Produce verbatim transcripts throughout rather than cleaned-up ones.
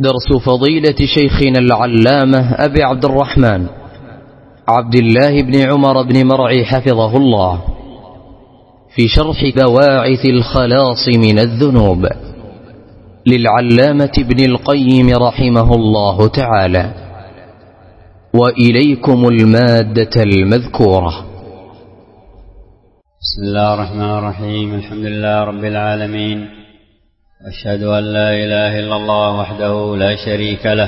درس فضيلة شيخنا العلامة أبي عبد الرحمن عبد الله بن عمر بن مرعي حفظه الله في شرح بواعث الخلاص من الذنوب للعلامة ابن القيم رحمه الله تعالى. وإليكم المادة المذكورة. بسم الله الرحمن الرحيم. الحمد لله رب العالمين، أشهد أن لا إله إلا الله وحده لا شريك له،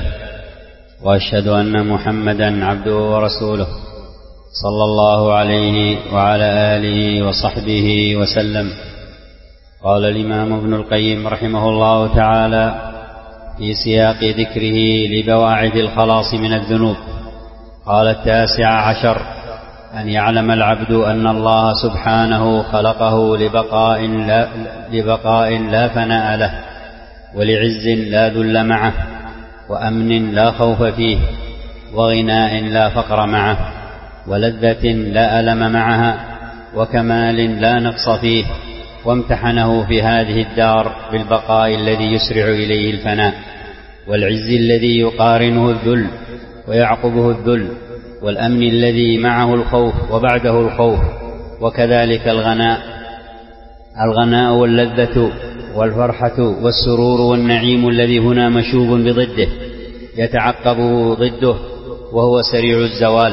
وأشهد أن محمدا عبده ورسوله صلى الله عليه وعلى آله وصحبه وسلم. قال الإمام ابن القيم رحمه الله تعالى في سياق ذكره لبواعث الخلاص من الذنوب، قال: التاسع عشر: أن يعلم العبد أن الله سبحانه خلقه لبقاء لا, لبقاء لا فناء له، ولعز لا ذل معه، وأمن لا خوف فيه، وغناء لا فقر معه، ولذة لا ألم معها، وكمال لا نقص فيه، وامتحنه في هذه الدار بالبقاء الذي يسرع إليه الفناء، والعز الذي يقارنه الذل ويعقبه الذل، والأمن الذي معه الخوف وبعده الخوف، وكذلك الغناء الغناء واللذة والفرحة والسرور والنعيم الذي هنا مشوب بضده يتعقبه ضده وهو سريع الزوال.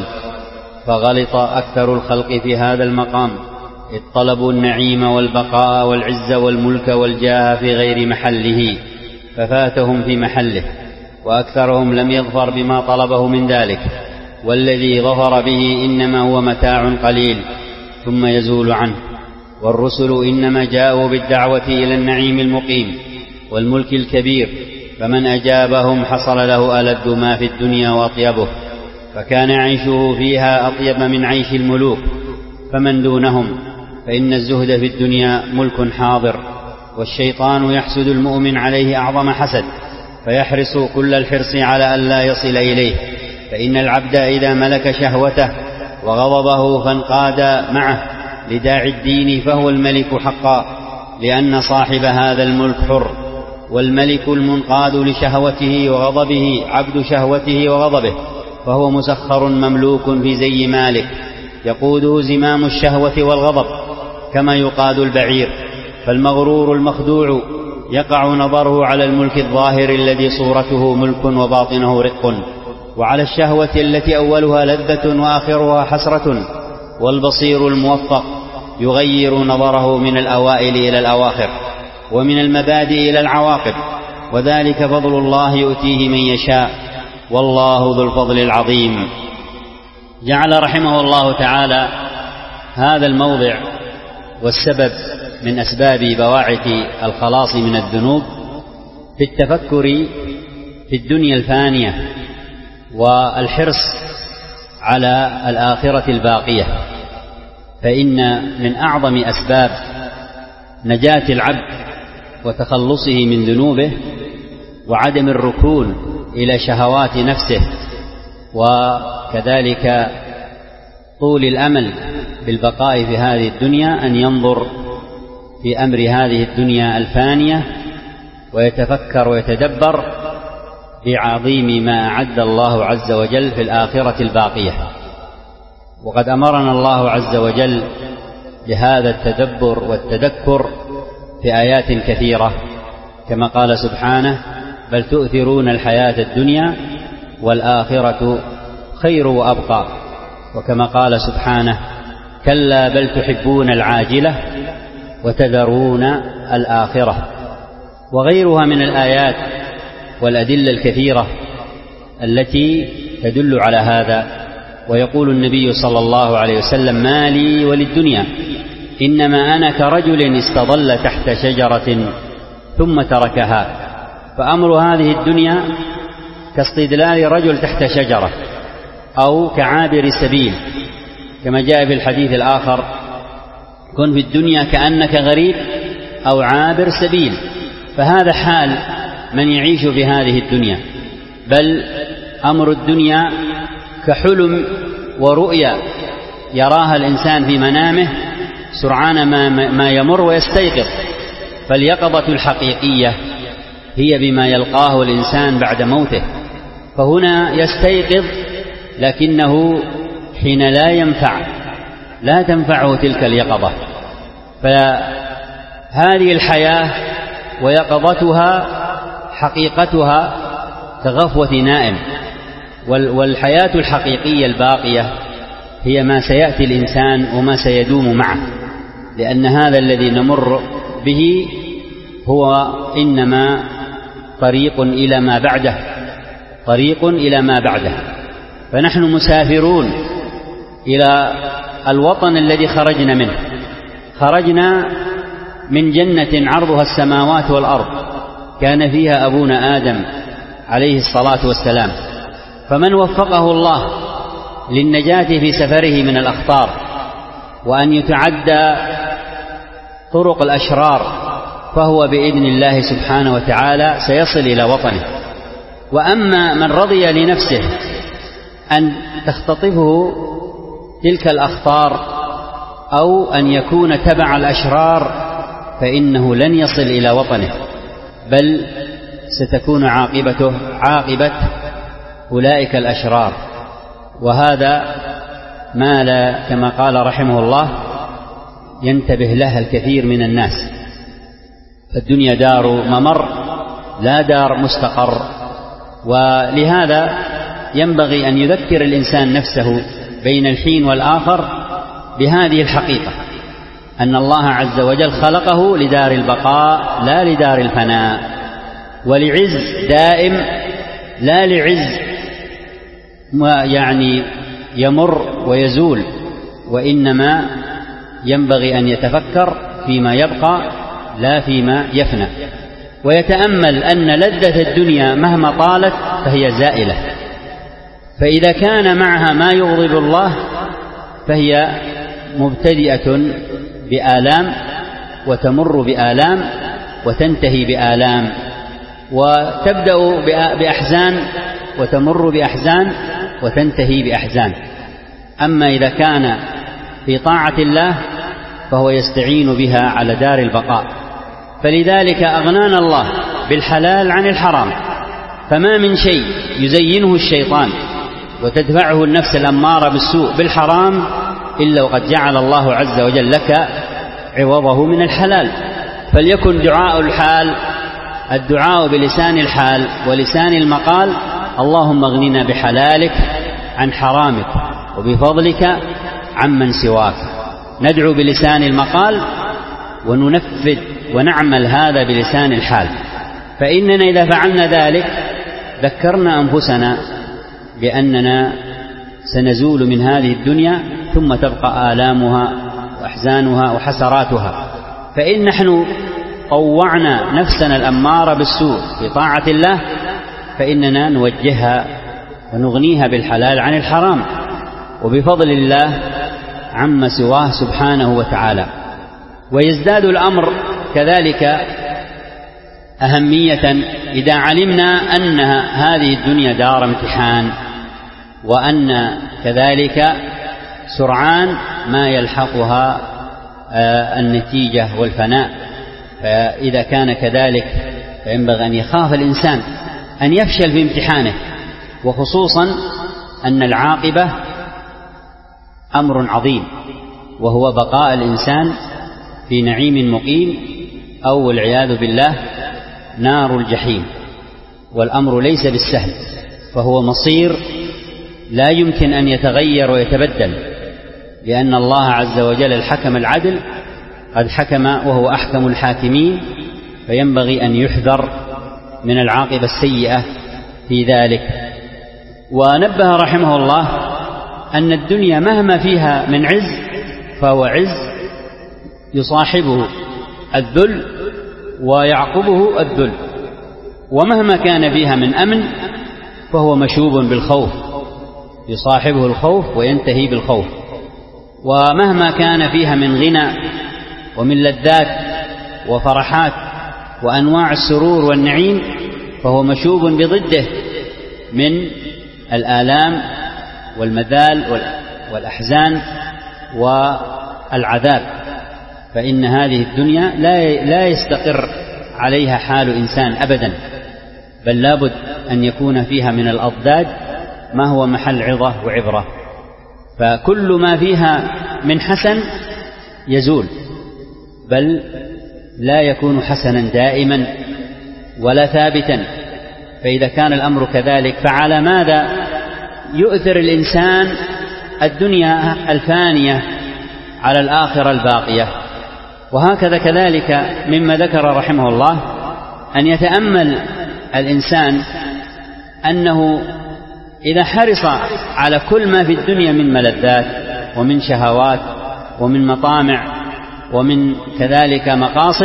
فغلط أكثر الخلق في هذا المقام، إذ طلبوا النعيم والبقاء والعز والملك والجاه في غير محله ففاتهم في محله، وأكثرهم لم يظفر بما طلبه من ذلك، والذي ظفر به إنما هو متاع قليل ثم يزول عنه. والرسل إنما جاءوا بالدعوة إلى النعيم المقيم والملك الكبير، فمن أجابهم حصل له ألذ ما في الدنيا وأطيبه، فكان عيشه فيها أطيب من عيش الملوك. فمن دونهم فإن الزهد في الدنيا ملك حاضر، والشيطان يحسد المؤمن عليه أعظم حسد، فيحرص كل الحرص على أن لا يصل إليه. فإن العبد إذا ملك شهوته وغضبه فانقاد معه لداعي الدين فهو الملك حقا، لأن صاحب هذا الملك حر، والملك المنقاد لشهوته وغضبه عبد شهوته وغضبه، فهو مسخر مملوك في زي مالك، يقوده زمام الشهوة والغضب كما يقاد البعير. فالمغرور المخدوع يقع نظره على الملك الظاهر الذي صورته ملك وباطنه رق، وعلى الشهوة التي أولها لذة وآخرها حسرة. والبصير الموفق يغير نظره من الأوائل إلى الأواخر، ومن المبادئ إلى العواقب، وذلك فضل الله يؤتيه من يشاء، والله ذو الفضل العظيم. جعل رحمه الله تعالى هذا الموضع والسبب من أسباب بواعث الخلاص من الذنوب في التفكر في الدنيا الفانية والحرص على الآخرة الباقية. فإن من أعظم أسباب نجاة العبد وتخلصه من ذنوبه وعدم الركون إلى شهوات نفسه، وكذلك طول الأمل بالبقاء في هذه الدنيا، أن ينظر في أمر هذه الدنيا الفانية ويتفكر ويتدبر بعظيم ما أعد الله عز وجل في الآخرة الباقية. وقد أمرنا الله عز وجل بهذا التدبر والتذكر في آيات كثيرة، كما قال سبحانه: بل تؤثرون الحياة الدنيا والآخرة خير وأبقى. وكما قال سبحانه: كلا بل تحبون العاجلة وتذرون الآخرة. وغيرها من الآيات والأدلة الكثيرة التي تدل على هذا. ويقول النبي صلى الله عليه وسلم: ما لي وللدنيا، إنما أنا كرجل استظل تحت شجرة ثم تركها. فأمر هذه الدنيا كاستدلال رجل تحت شجرة أو كعابر سبيل، كما جاء في الحديث الآخر: كن في الدنيا كأنك غريب أو عابر سبيل. فهذا حال من يعيش في هذه الدنيا. بل أمر الدنيا كحلم ورؤيا يراها الإنسان في منامه سرعان ما, ما يمر ويستيقظ. فاليقظة الحقيقية هي بما يلقاه الإنسان بعد موته. فهنا يستيقظ لكنه حين لا ينفع لا تنفعه تلك اليقظة. فهذه الحياة ويقظتها حقيقتها كغفوة نائم، والحياة الحقيقية الباقية هي ما سيأتي الإنسان وما سيدوم معه، لأن هذا الذي نمر به هو إنما طريق إلى ما بعده، طريق إلى ما بعده. فنحن مسافرون إلى الوطن الذي خرجنا منه. خرجنا من جنة عرضها السماوات والأرض كان فيها أبونا آدم عليه الصلاة والسلام، فمن وفقه الله للنجاة في سفره من الأخطار وأن يتعدى طرق الأشرار فهو بإذن الله سبحانه وتعالى سيصل إلى وطنه. وأما من رضي لنفسه أن تختطفه تلك الأخطار أو أن يكون تبع الأشرار فإنه لن يصل إلى وطنه، بل ستكون عاقبته عاقبة أولئك الأشرار. وهذا ما لا كما قال رحمه الله ينتبه له الكثير من الناس. فالدنيا دار ممر لا دار مستقر، ولهذا ينبغي أن يذكر الإنسان نفسه بين الحين والآخر بهذه الحقيقة، أن الله عز وجل خلقه لدار البقاء لا لدار الفناء، ولعز دائم لا لعز يعني يمر ويزول، وإنما ينبغي أن يتفكر فيما يبقى لا فيما يفنى، ويتأمل أن لذة الدنيا مهما طالت فهي زائلة، فإذا كان معها ما يغضب الله فهي مبتدئة بآلام وتمر بآلام وتنتهي بآلام، وتبدأ بأحزان وتمر بأحزان وتنتهي بأحزان. أما إذا كان في طاعة الله فهو يستعين بها على دار البقاء. فلذلك أغنانا الله بالحلال عن الحرام، فما من شيء يزينه الشيطان وتدفعه النفس الأمارة بالسوء بالحرام إلا وقد جعل الله عز وجل لك عوضه من الحلال. فليكن دعاء الحال الدعاء بلسان الحال ولسان المقال: اللهم اغننا بحلالك عن حرامك وبفضلك عمن سواك. ندعو بلسان المقال وننفذ ونعمل هذا بلسان الحال، فإننا إذا فعلنا ذلك ذكرنا أنفسنا بأننا سنزول من هذه الدنيا ثم تبقى آلامها وأحزانها وحسراتها. فإن نحن طوعنا نفسنا الأمارة بالسوء في طاعة الله فإننا نوجهها ونغنيها بالحلال عن الحرام وبفضل الله عما سواه سبحانه وتعالى. ويزداد الأمر كذلك أهمية إذا علمنا أن هذه الدنيا دار امتحان، وأن كذلك سرعان ما يلحقها النتيجة والفناء. فإذا كان كذلك فينبغي أن يخاف الإنسان أن يفشل في امتحانه، وخصوصا أن العاقبة أمر عظيم، وهو بقاء الإنسان في نعيم مقيم أو والعياذ بالله نار الجحيم. والأمر ليس بالسهل، فهو مصير لا يمكن أن يتغير ويتبدل، لأن الله عز وجل الحكم العدل قد حكم وهو أحكم الحاكمين، فينبغي أن يحذر من العاقبة السيئة في ذلك. ونبه رحمه الله أن الدنيا مهما فيها من عز فهو عز يصاحبه الذل ويعقبه الذل، ومهما كان فيها من أمن فهو مشوب بالخوف، يصاحبه الخوف وينتهي بالخوف. ومهما كان فيها من غنى ومن لذات وفرحات وأنواع السرور والنعيم فهو مشوب بضده من الآلام والمذال والأحزان والعذاب. فإن هذه الدنيا لا لا يستقر عليها حال إنسان أبدا، بل لابد أن يكون فيها من الأضداد ما هو محل عظة وعبرة. فكل ما فيها من حسن يزول، بل لا يكون حسنا دائما ولا ثابتا. فإذا كان الأمر كذلك فعلى ماذا يؤثر الإنسان الدنيا الفانية على الآخرة الباقية؟ وهكذا كذلك مما ذكر رحمه الله أن يتأمل الإنسان أنه إذا حرص على كل ما في الدنيا من ملذات ومن شهوات ومن مطامع ومن كذلك مقاصد،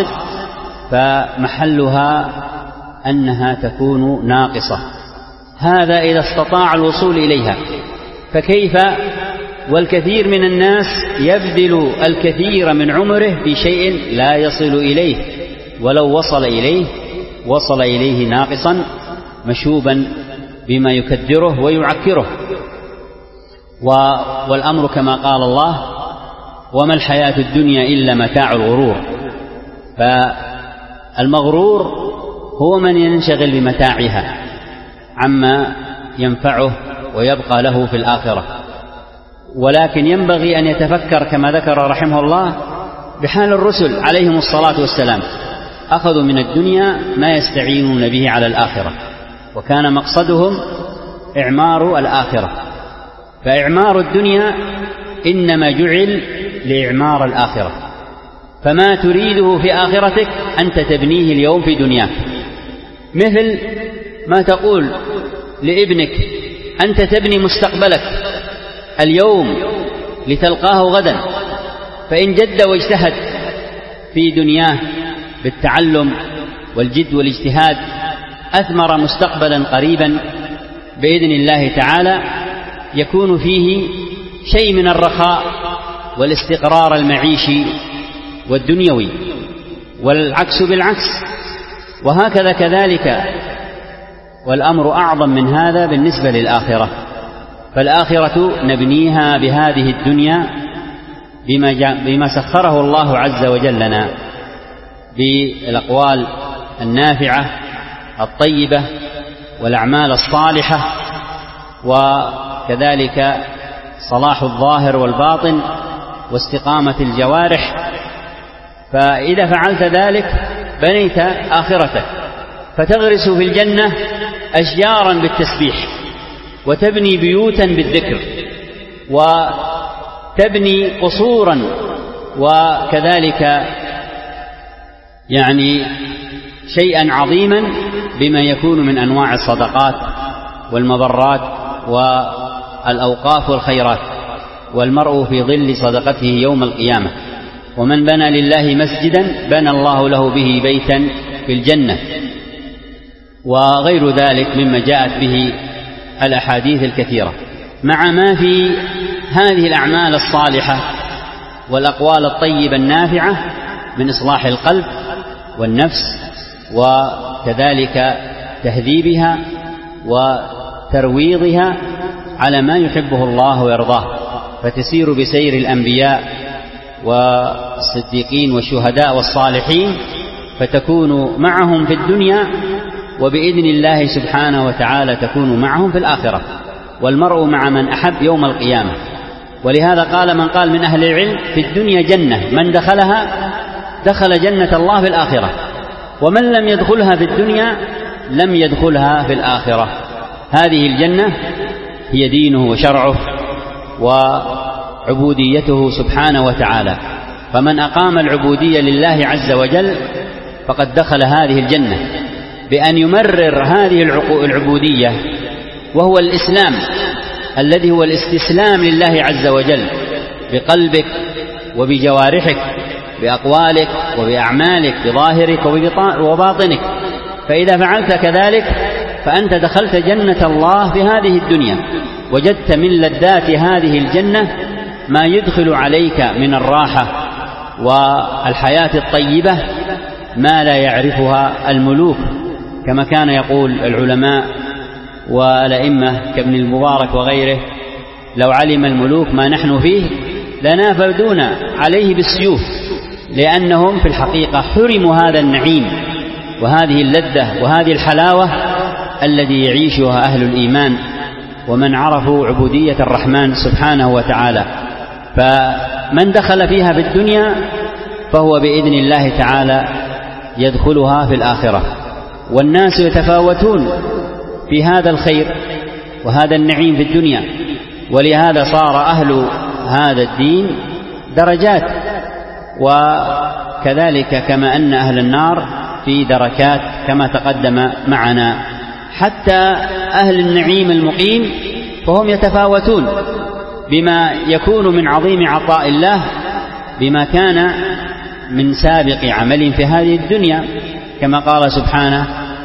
فمحلها أنها تكون ناقصة، هذا إذا استطاع الوصول إليها. فكيف والكثير من الناس يبذل الكثير من عمره في شيء لا يصل إليه، ولو وصل إليه وصل إليه ناقصا مشوبا بما يكدره ويعكره. والأمر كما قال الله: وما الحياة الدنيا إلا متاع الغرور. فالمغرور هو من ينشغل بمتاعها عما ينفعه ويبقى له في الآخرة. ولكن ينبغي أن يتفكر كما ذكر رحمه الله بحال الرسل عليهم الصلاة والسلام، أخذوا من الدنيا ما يستعينون به على الآخرة، وكان مقصدهم إعمار الآخرة. فإعمار الدنيا إنما جعل لإعمار الآخرة، فما تريده في آخرتك أنت تبنيه اليوم في دنياك. مثل ما تقول لابنك: أنت تبني مستقبلك اليوم لتلقاه غدا، فإن جد واجتهد في دنياه بالتعلم والجد والاجتهاد أثمر مستقبلا قريبا بإذن الله تعالى يكون فيه شيء من الرخاء والاستقرار المعيشي والدنيوي، والعكس بالعكس. وهكذا كذلك، والأمر أعظم من هذا بالنسبة للآخرة. فالآخرة نبنيها بهذه الدنيا بما, بما سخره الله عز وجل لنا بالأقوال النافعة الطيبة والأعمال الصالحة، وكذلك صلاح الظاهر والباطن واستقامة الجوارح. فإذا فعلت ذلك بنيت آخرتك، فتغرس في الجنة أشجارا بالتسبيح، وتبني بيوتا بالذكر، وتبني قصورا، وكذلك يعني شيئا عظيما بما يكون من أنواع الصدقات والمبرات والأوقاف والخيرات. والمرء في ظل صدقته يوم القيامة. ومن بنى لله مسجدا بنى الله له به بيتا في الجنة، وغير ذلك مما جاءت به الأحاديث الكثيرة. مع ما في هذه الأعمال الصالحة والأقوال الطيبة النافعة من إصلاح القلب والنفس، وكذلك تهذيبها وترويضها على ما يحبه الله ويرضاه، فتسير بسير الأنبياء والصديقين والشهداء والصالحين، فتكون معهم في الدنيا، وبإذن الله سبحانه وتعالى تكون معهم في الآخرة. والمرء مع من أحب يوم القيامة. ولهذا قال من قال من أهل العلم: في الدنيا جنة من دخلها دخل جنة الله في الآخرة، ومن لم يدخلها في الدنيا لم يدخلها في الآخرة. هذه الجنة هي دينه وشرعه وعبوديته سبحانه وتعالى. فمن أقام العبودية لله عز وجل فقد دخل هذه الجنة بأن يمرر هذه العبودية، وهو الإسلام الذي هو الاستسلام لله عز وجل بقلبك وبجوارحك، بأقوالك وبأعمالك، بظاهرك وباطنك. فإذا فعلت كذلك فأنت دخلت جنة الله في هذه الدنيا، وجدت من لذات هذه الجنة ما يدخل عليك من الراحة والحياة الطيبة ما لا يعرفها الملوك، كما كان يقول العلماء والأئمة كابن المبارك وغيره: لو علم الملوك ما نحن فيه لنافذونا عليه بالسيوف، لأنهم في الحقيقة حرموا هذا النعيم وهذه اللذة وهذه الحلاوة الذي يعيشها أهل الإيمان ومن عرفوا عبودية الرحمن سبحانه وتعالى. فمن دخل فيها بالدنيا فهو بإذن الله تعالى يدخلها في الآخرة. والناس يتفاوتون في هذا الخير وهذا النعيم في الدنيا، ولهذا صار أهل هذا الدين درجات، وكذلك كما أن أهل النار في دركات كما تقدم معنا. حتى أهل النعيم المقيم فهم يتفاوتون بما يكون من عظيم عطاء الله بما كان من سابق عمل في هذه الدنيا، كما قال سبحانه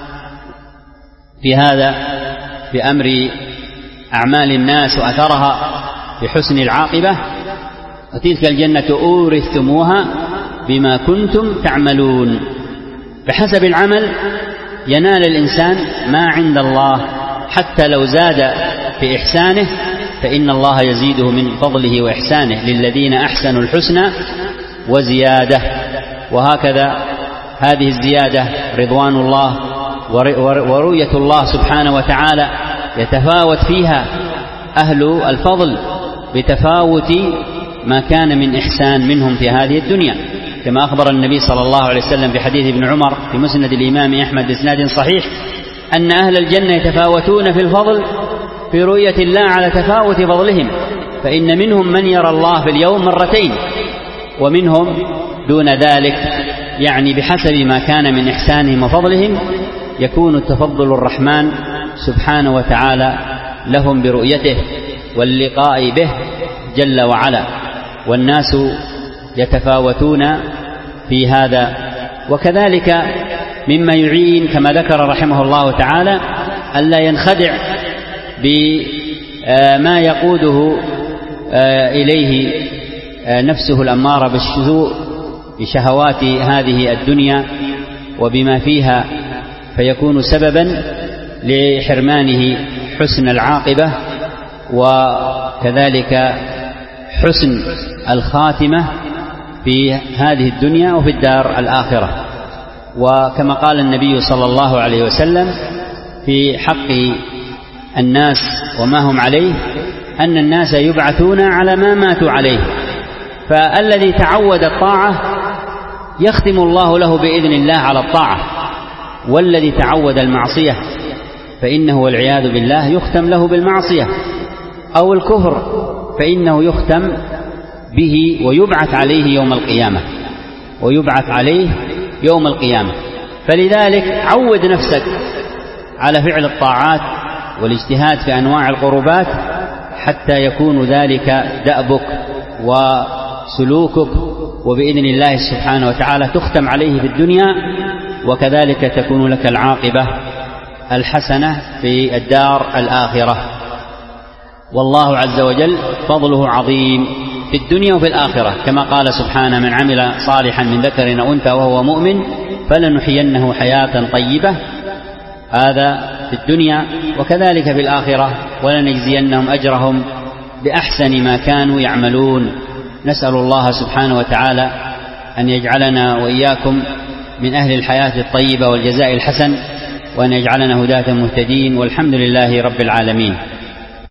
في هذا بأمر أعمال الناس وأثرها بحسن العاقبة: وتلك الجنة أورثتموها بما كنتم تعملون. بحسب العمل ينال الإنسان ما عند الله، حتى لو زاد في إحسانه فإن الله يزيده من فضله وإحسانه، للذين أحسنوا الحسنى وزيادة. وهكذا هذه الزيادة رضوان الله ورؤية الله سبحانه وتعالى يتفاوت فيها أهل الفضل بتفاوت ما كان من إحسان منهم في هذه الدنيا، كما أخبر النبي صلى الله عليه وسلم في حديث ابن عمر في مسند الإمام أحمد بإسناد صحيح أن أهل الجنة يتفاوتون في الفضل في رؤية الله على تفاوت فضلهم، فإن منهم من يرى الله في اليوم مرتين، ومنهم دون ذلك، يعني بحسب ما كان من إحسانهم وفضلهم يكون التفضل الرحمن سبحانه وتعالى لهم برؤيته واللقاء به جل وعلا. والناس يتفاوتون في هذا. وكذلك مما يعين كما ذكر رحمه الله تعالى ألا ينخدع بما يقوده إليه نفسه الأمارة بالسوء بشهوات هذه الدنيا وبما فيها، فيكون سببا لحرمانه حسن العاقبة وكذلك حسن الخاتمة في هذه الدنيا وفي الدار الآخرة. وكما قال النبي صلى الله عليه وسلم في حق الناس وما هم عليه أن الناس يبعثون على ما ماتوا عليه، فالذي تعود الطاعة يختم الله له بإذن الله على الطاعة، والذي تعود المعصية فإنه والعياذ بالله يختم له بالمعصية، أو الكفر فإنه يختم به ويبعث عليه يوم القيامة ويبعث عليه يوم القيامة. فلذلك عود نفسك على فعل الطاعات والاجتهاد في أنواع القربات حتى يكون ذلك دأبك وسلوكك، وبإذن الله سبحانه وتعالى تختم عليه في الدنيا، وكذلك تكون لك العاقبة الحسنة في الدار الآخرة. والله عز وجل فضله عظيم في الدنيا وفي الآخرة، كما قال سبحانه: من عمل صالحا من ذكر أو أنثى وهو مؤمن فلنحيينه حياة طيبة. هذا في الدنيا، وكذلك في الآخرة، ولنجزينهم أجرهم بأحسن ما كانوا يعملون. نسأل الله سبحانه وتعالى أن يجعلنا وإياكم من أهل الحياة الطيبة والجزاء الحسن، وأن يجعلنا هداة مهتدين، والحمد لله رب العالمين.